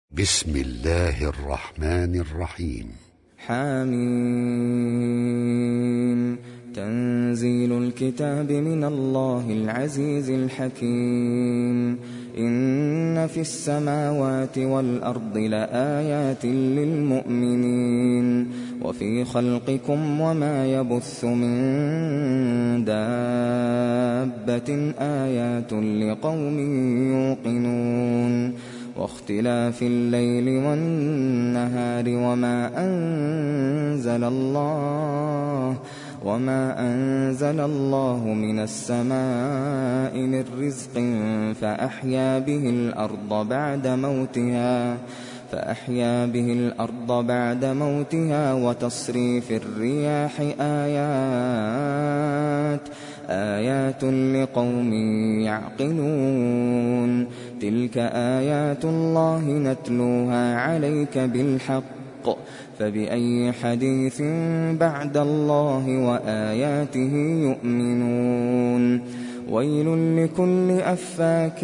بسم الله الرحمن الرحيم. حميم. تنزيل الكتاب من الله العزيز الحكيم. إن في السماوات والأرض لآيات للمؤمنين وفي خلقكم وما يبث من دابة آيات لقوم يوقنون واختلاف الليل والنهار وما أنزل الله من السماء من رزق فأحيا به الأرض بعد موتها وتصريف الرياح آيات لقوم يعقلون. تلك آيات الله نتلوها عليك بالحق فبأي حديث بعد الله وآياته يؤمنون. ويل لكل أفاك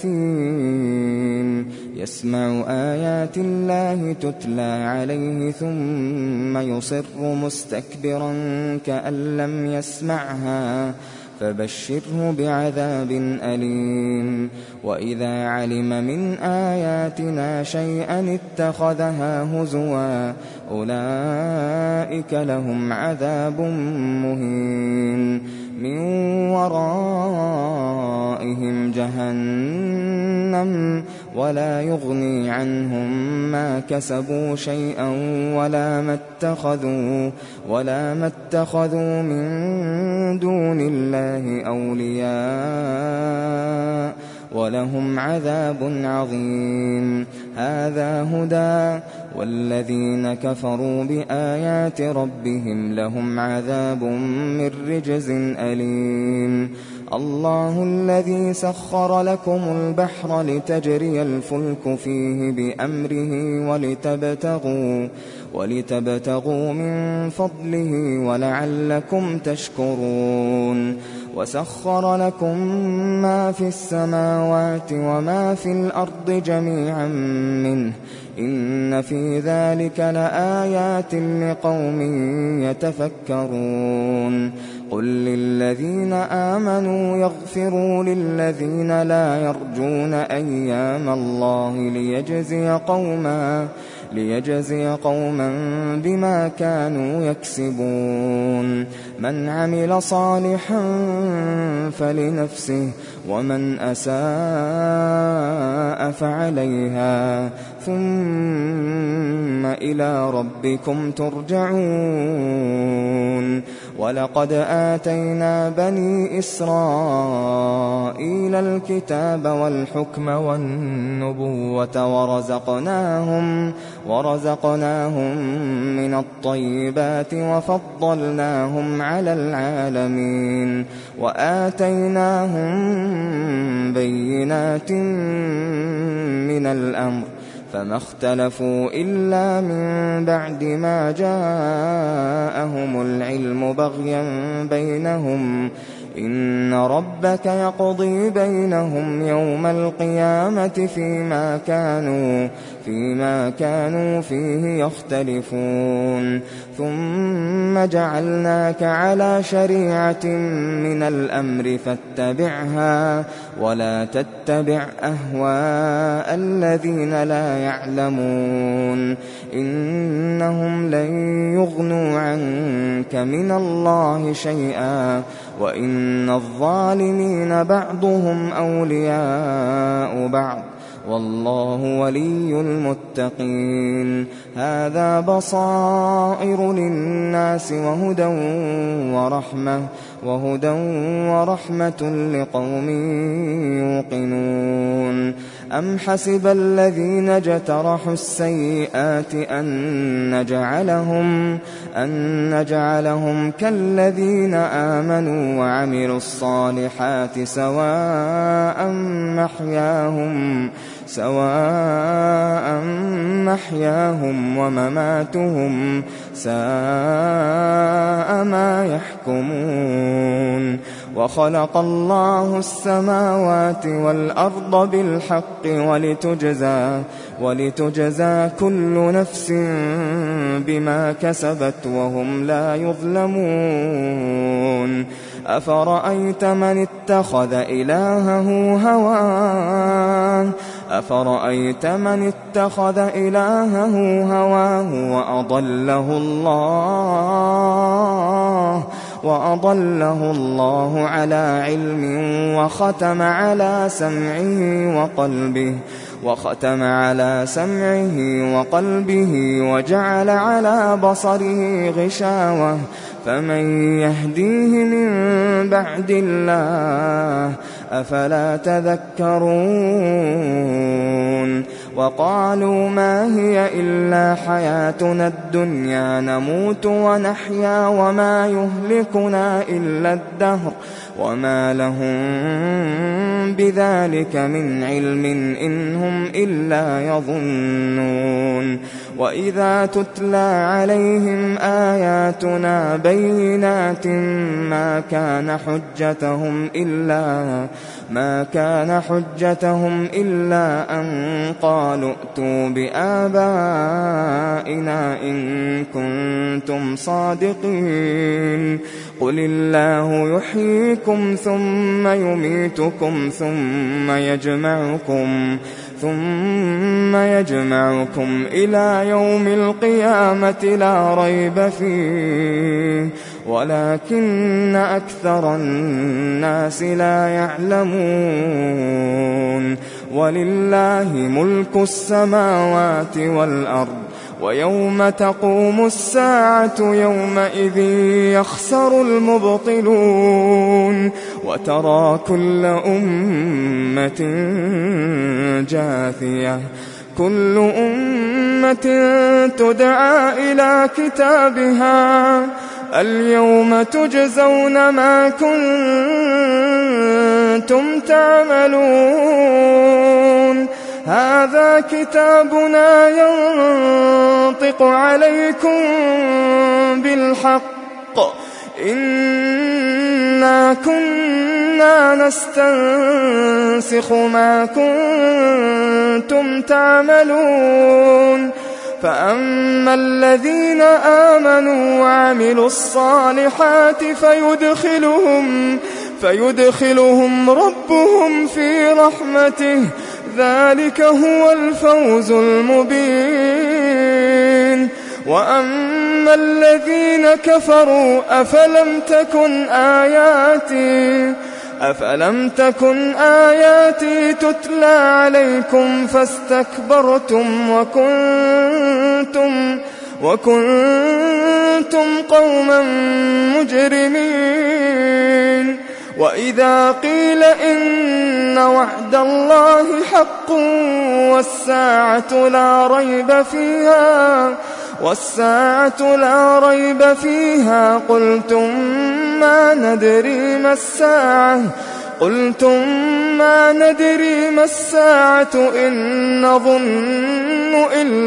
أثيم يسمع آيات الله تتلى عليه ثم يصر مستكبرا كأن لم يسمعها فبشره بعذاب أليم. وإذا علم من آياتنا شيئا اتخذها هزوا أولئك لهم عذاب مهين من ورائهم جهنم ولا يغني عنهم ما كسبوا شيئا ولا ما اتخذوا من دون الله أولياء ولهم عذاب عظيم. هذا هدى والذين كفروا بآيات ربهم لهم عذاب من رجز أليم. الله الذي سخر لكم البحر لتجري الفلك فيه بأمره ولتبتغوا من فضله ولعلكم تشكرون. وسخر لكم ما في السماوات وما في الأرض جميعا منه إن في ذلك لآيات لقوم يتفكرون. قل للذين آمنوا يغفروا للذين لا يرجون أيام الله ليجزي قوما بما كانوا يكسبون. من عمل صالحا فلنفسه ومن أساء فعليها ثم إلى ربكم ترجعون. ولقد آتينا بني إسرائيل الكتاب والحكم والنبوة ورزقناهم من الطيبات وفضلناهم على العالمين وآتيناهم بينات من الأمر فما اختلفوا إلا من بعد ما جاءهم العلم بغيا بينهم إن ربك يقضي بينهم يوم القيامة فيما كانوا فيه يختلفون. ثم جعلناك على شريعة من الأمر فاتبعها ولا تتبع أهواء الذين لا يعلمون إنهم لن يغنوا عنك من الله شيئا وإن الظالمين بعضهم أولياء بعض والله ولي المتقين. هذا بصائر للناس وهدى ورحمة لقوم يوقنون. أم حسب الذين اجترحوا السيئات أن نجعلهم كالذين آمنوا وعملوا الصالحات سواء محياهم ومماتهم ساء ما يحكمون. وخلق الله السماوات والأرض بالحق ولتجزى كل نفس بما كسبت وهم لا يظلمون. أفرأيت من اتخذ إلهه هواه وأضله الله على علم وختم على سمعه وقلبه وجعل على بصره غشاوة فمن يهديه من بعد الله أفلا تذكرون. وقالوا ما هي إلا حياتنا الدنيا نموت ونحيا وما يهلكنا إلا الدهر وما لهم بذلك من علم إن هم إلا يظنون. وإذا تتلى عليهم آياتنا بينات ما كان حجتهم إلا أن قالوا ائتوا بآبائنا إن كنتم صادقين. قل الله يحييكم ثم يميتكم ثم يجمعكم إلى يوم القيامة لا ريب فيه ولكن أكثر الناس لا يعلمون. ولله ملك السماوات والأرض ويوم تقوم الساعة يومئذ يخسر المبطلون. وترى كل أمة جاثية كل أمة تدعى إلى كتابها اليوم تجزون ما كنتم تعملون. هذا كتابنا ينطق عليكم بالحق إنا كنا نستنسخ ما كنتم تعملون. فأما الذين آمنوا وعملوا الصالحات فيدخلهم ربهم في رحمته ذلك هو الفوز المبين. وأما الذين كفروا أفلم تكن آياتي تتلى عليكم فاستكبرتم وكنتم قوما مجرمين. وإذا قيل إن وعد الله حق والساعة لا ريب فيها قلتم ما ندري ما الساعة إن نظن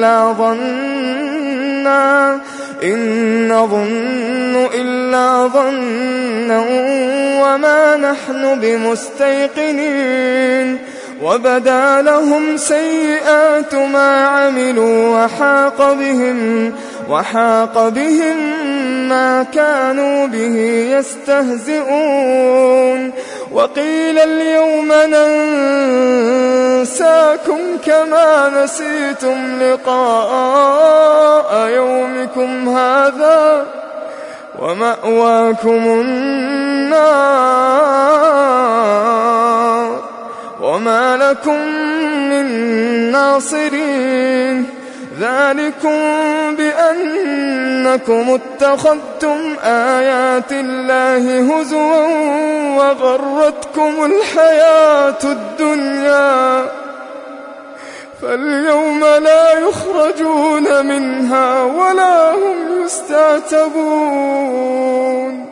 إلا ظنا وما نحن بمستيقنين. وبدا لهم سيئات ما عملوا وحاق بهم ما كانوا به يستهزئون. وقيل اليوم ننساكم كما نسيتم لقاء يومكم هذا ومأواكم النار وما لكم من ناصرين. ذلكم بأنكم اتخذتم آيات الله هزوا وغرتكم الحياة الدنيا فاليوم لا يخرجون منها ولا هم يستعتبون.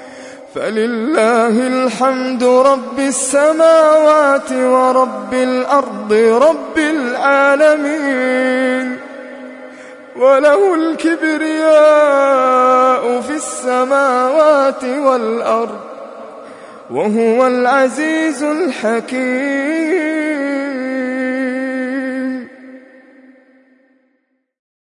فلله الحمد رب السماوات ورب الأرض رب العالمين وله الكبرياء في السماوات والأرض وهو العزيز الحكيم.